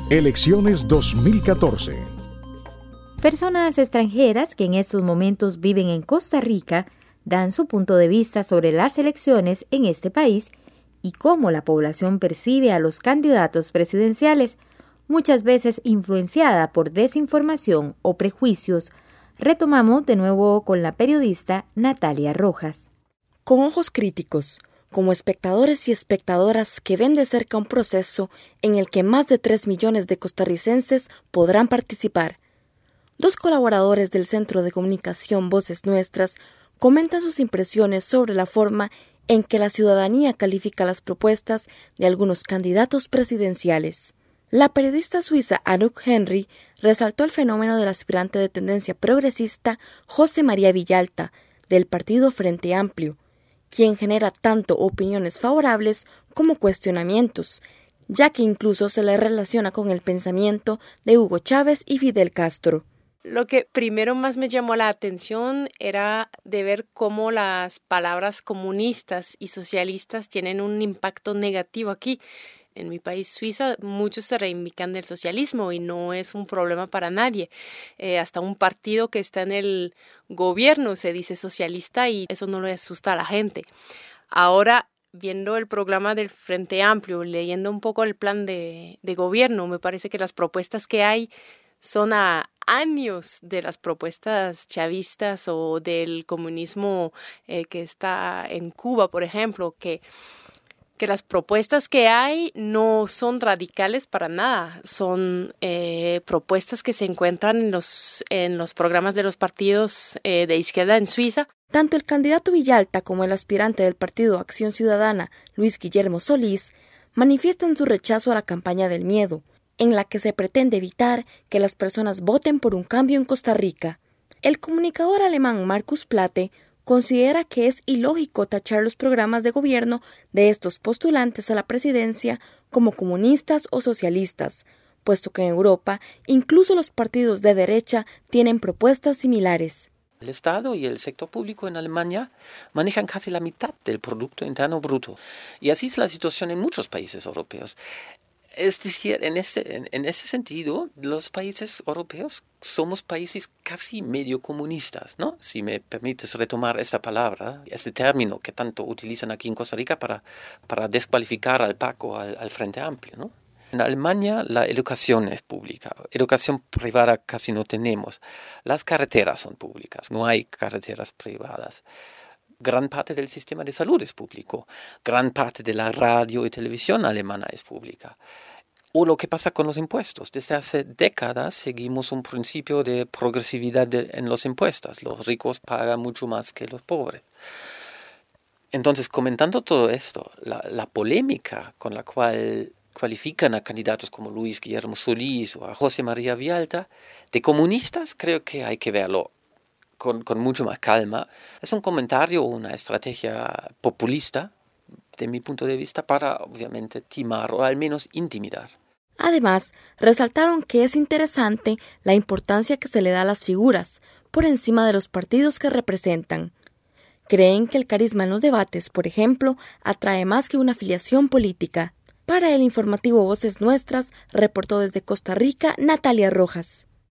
Elecciones 2014. Personas extranjeras que en estos momentos viven en Costa Rica dan su punto de vista sobre las elecciones en este país y cómo la población percibe a los candidatos presidenciales, muchas veces influenciada por desinformación o prejuicios. Retomamos de nuevo con la periodista Natalia Rojas. Con ojos críticos, como espectadores y espectadoras que ven de cerca un proceso en el que más de 3 millones de costarricenses podrán participar. Dos colaboradores del Centro de Comunicación Voces Nuestras comentan sus impresiones sobre la forma en que la ciudadanía califica las propuestas de algunos candidatos presidenciales. La periodista suiza Anouk Henry resaltó el fenómeno del aspirante de tendencia progresista José María Villalta, del partido Frente Amplio, quien genera tanto opiniones favorables como cuestionamientos, ya que incluso se le relaciona con el pensamiento de Hugo Chávez y Fidel Castro. Lo que primero más me llamó la atención era de ver cómo las palabras comunistas y socialistas tienen un impacto negativo aquí. En mi país, Suiza, muchos se reivindican del socialismo y no es un problema para nadie. Hasta un partido que está en el gobierno se dice socialista y eso no le asusta a la gente. Ahora, viendo el programa del Frente Amplio, leyendo un poco el plan de gobierno, me parece que las propuestas que hay son a años de las propuestas chavistas o del comunismo que está en Cuba, por ejemplo, que las propuestas que hay no son radicales para nada, son propuestas que se encuentran en los programas de los partidos de izquierda en Suiza. Tanto el candidato Villalta como el aspirante del Partido Acción Ciudadana, Luis Guillermo Solís, manifiestan su rechazo a la campaña del miedo, en la que se pretende evitar que las personas voten por un cambio en Costa Rica. El comunicador alemán Markus Plate considera que es ilógico tachar los programas de gobierno de estos postulantes a la presidencia como comunistas o socialistas, puesto que en Europa incluso los partidos de derecha tienen propuestas similares. El Estado y el sector público en Alemania manejan casi la mitad del Producto Interno Bruto, y así es la situación en muchos países europeos. Es decir, en ese sentido, los países europeos somos países casi medio comunistas, ¿no? Si me permites retomar esta palabra, este término que tanto utilizan aquí en Costa Rica para descualificar al PAC o al Frente Amplio, ¿no? En Alemania la educación es pública, educación privada casi no tenemos. Las carreteras son públicas, no hay carreteras privadas. Gran parte del sistema de salud es público, gran parte de la radio y televisión alemana es pública. O lo que pasa con los impuestos. Desde hace décadas seguimos un principio de progresividad en los impuestos. Los ricos pagan mucho más que los pobres. Entonces, comentando todo esto, la polémica con la cual cualifican a candidatos como Luis Guillermo Solís o a José María Villalta, de comunistas, creo que hay que verlo con mucho más calma. Es un comentario o una estrategia populista, de mi punto de vista, para obviamente timar o al menos intimidar. Además, resaltaron que es interesante la importancia que se le da a las figuras, por encima de los partidos que representan. Creen que el carisma en los debates, por ejemplo, atrae más que una afiliación política. Para el informativo Voces Nuestras, reportó desde Costa Rica Natalia Rojas.